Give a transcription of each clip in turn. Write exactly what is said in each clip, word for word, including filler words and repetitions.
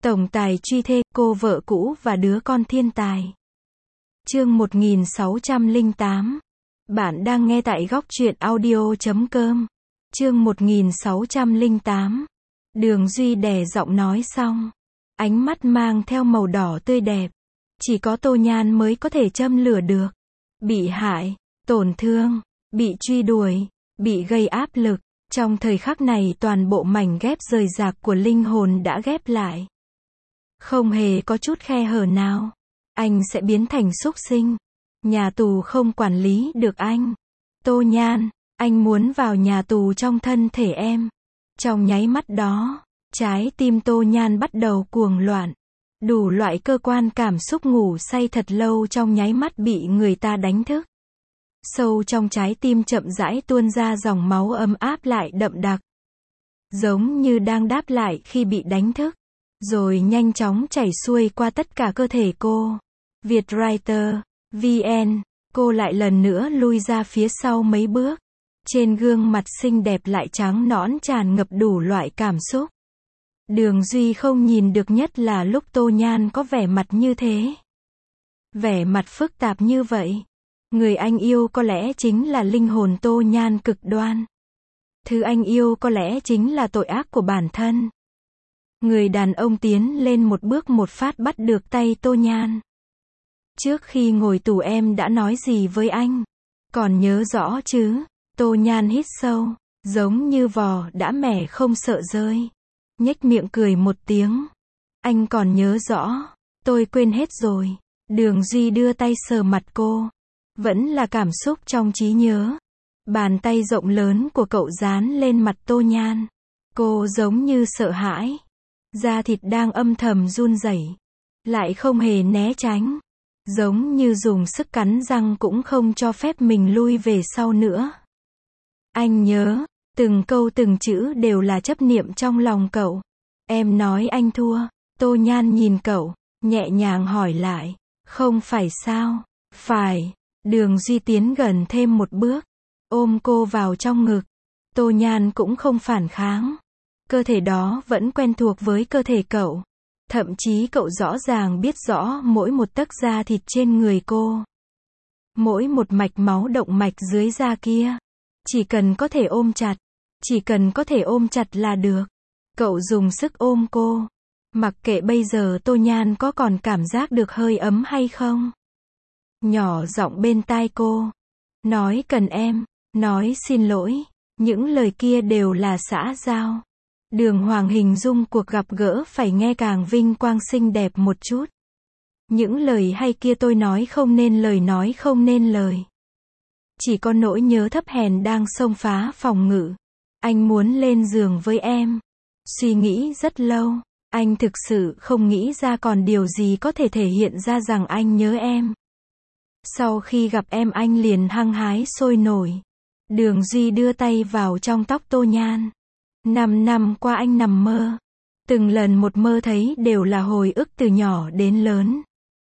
Tổng tài truy thê, cô vợ cũ và đứa con thiên tài. Chương một nghìn sáu trăm lẻ tám. Bạn đang nghe tại góc truyện audio chấm com. Chương một nghìn sáu trăm lẻ tám. Đường Duy đè giọng nói xong. Ánh mắt mang theo màu đỏ tươi đẹp. Chỉ có Tô Nhan mới có thể châm lửa được. Bị hại, tổn thương, bị truy đuổi, bị gây áp lực. Trong thời khắc này toàn bộ mảnh ghép rời rạc của linh hồn đã ghép lại. Không hề có chút khe hở nào. Anh sẽ biến thành súc sinh. Nhà tù không quản lý được anh. Tô Nhan, anh muốn vào nhà tù trong thân thể em. Trong nháy mắt đó, trái tim Tô Nhan bắt đầu cuồng loạn. Đủ loại cơ quan cảm xúc ngủ say thật lâu trong nháy mắt bị người ta đánh thức. Sâu trong trái tim chậm rãi tuôn ra dòng máu ấm áp lại đậm đặc. Giống như đang đáp lại khi bị đánh thức. Rồi nhanh chóng chảy xuôi qua tất cả cơ thể cô. Vietwriter, vê en, cô lại lần nữa lui ra phía sau mấy bước. Trên gương mặt xinh đẹp lại trắng nõn tràn ngập đủ loại cảm xúc. Đường Duy không nhìn được nhất là lúc Tô Nhan có vẻ mặt như thế. Vẻ mặt phức tạp như vậy. Người anh yêu có lẽ chính là linh hồn Tô Nhan cực đoan. Thứ anh yêu có lẽ chính là tội ác của bản thân. Người đàn ông tiến lên một bước một phát bắt được tay Tô Nhan. Trước khi ngồi tù em đã nói gì với anh? Còn nhớ rõ chứ? Tô Nhan hít sâu, giống như vò đã mẻ không sợ rơi. Nhếch miệng cười một tiếng. Anh còn nhớ rõ, tôi quên hết rồi. Đường Duy đưa tay sờ mặt cô. Vẫn là cảm xúc trong trí nhớ. Bàn tay rộng lớn của cậu dán lên mặt Tô Nhan. Cô giống như sợ hãi. Da thịt đang âm thầm run rẩy, lại không hề né tránh. Giống như dùng sức cắn răng cũng không cho phép mình lui về sau nữa. Anh nhớ, từng câu từng chữ đều là chấp niệm trong lòng cậu. Em nói anh thua. Tô Nhan nhìn cậu, nhẹ nhàng hỏi lại. Không phải sao? Phải. Đường Duy tiến gần thêm một bước, ôm cô vào trong ngực. Tô Nhan cũng không phản kháng. Cơ thể đó vẫn quen thuộc với cơ thể cậu. Thậm chí cậu rõ ràng biết rõ mỗi một tấc da thịt trên người cô. Mỗi một mạch máu động mạch dưới da kia. Chỉ cần có thể ôm chặt. Chỉ cần có thể ôm chặt là được. Cậu dùng sức ôm cô. Mặc kệ bây giờ Tô Nhan có còn cảm giác được hơi ấm hay không. Nhỏ giọng bên tai cô. Nói cần em. Nói xin lỗi. Những lời kia đều là xã giao. Đường Hoàng hình dung cuộc gặp gỡ phải nghe càng vinh quang xinh đẹp một chút. Những lời hay kia tôi nói không nên lời nói không nên lời. Chỉ có nỗi nhớ thấp hèn đang xông phá phòng ngự. Anh muốn lên giường với em. Suy nghĩ rất lâu. Anh thực sự không nghĩ ra còn điều gì có thể thể hiện ra rằng anh nhớ em. Sau khi gặp em anh liền hăng hái sôi nổi. Đường Duy đưa tay vào trong tóc Tô Nhan. Năm năm qua anh nằm mơ. Từng lần một mơ thấy đều là hồi ức từ nhỏ đến lớn.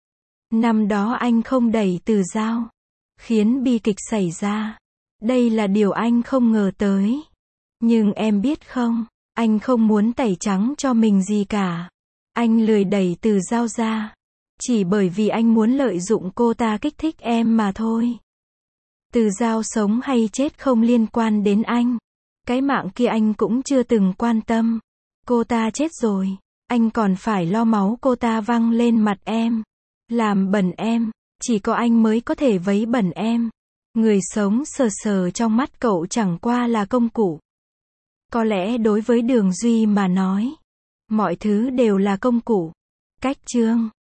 Năm đó anh không đẩy Từ Dao. Khiến bi kịch xảy ra. Đây là điều anh không ngờ tới. Nhưng em biết không, anh không muốn tẩy trắng cho mình gì cả. Anh lười đẩy Từ Dao ra. Chỉ bởi vì anh muốn lợi dụng cô ta kích thích em mà thôi. Từ Dao sống hay chết không liên quan đến anh. Cái mạng kia anh cũng chưa từng quan tâm. Cô ta chết rồi. Anh còn phải lo máu cô ta văng lên mặt em. Làm bẩn em. Chỉ có anh mới có thể vấy bẩn em. Người sống sờ sờ trong mắt cậu chẳng qua là công cụ. Có lẽ đối với Đường Duy mà nói, mọi thứ đều là công cụ. Cách chương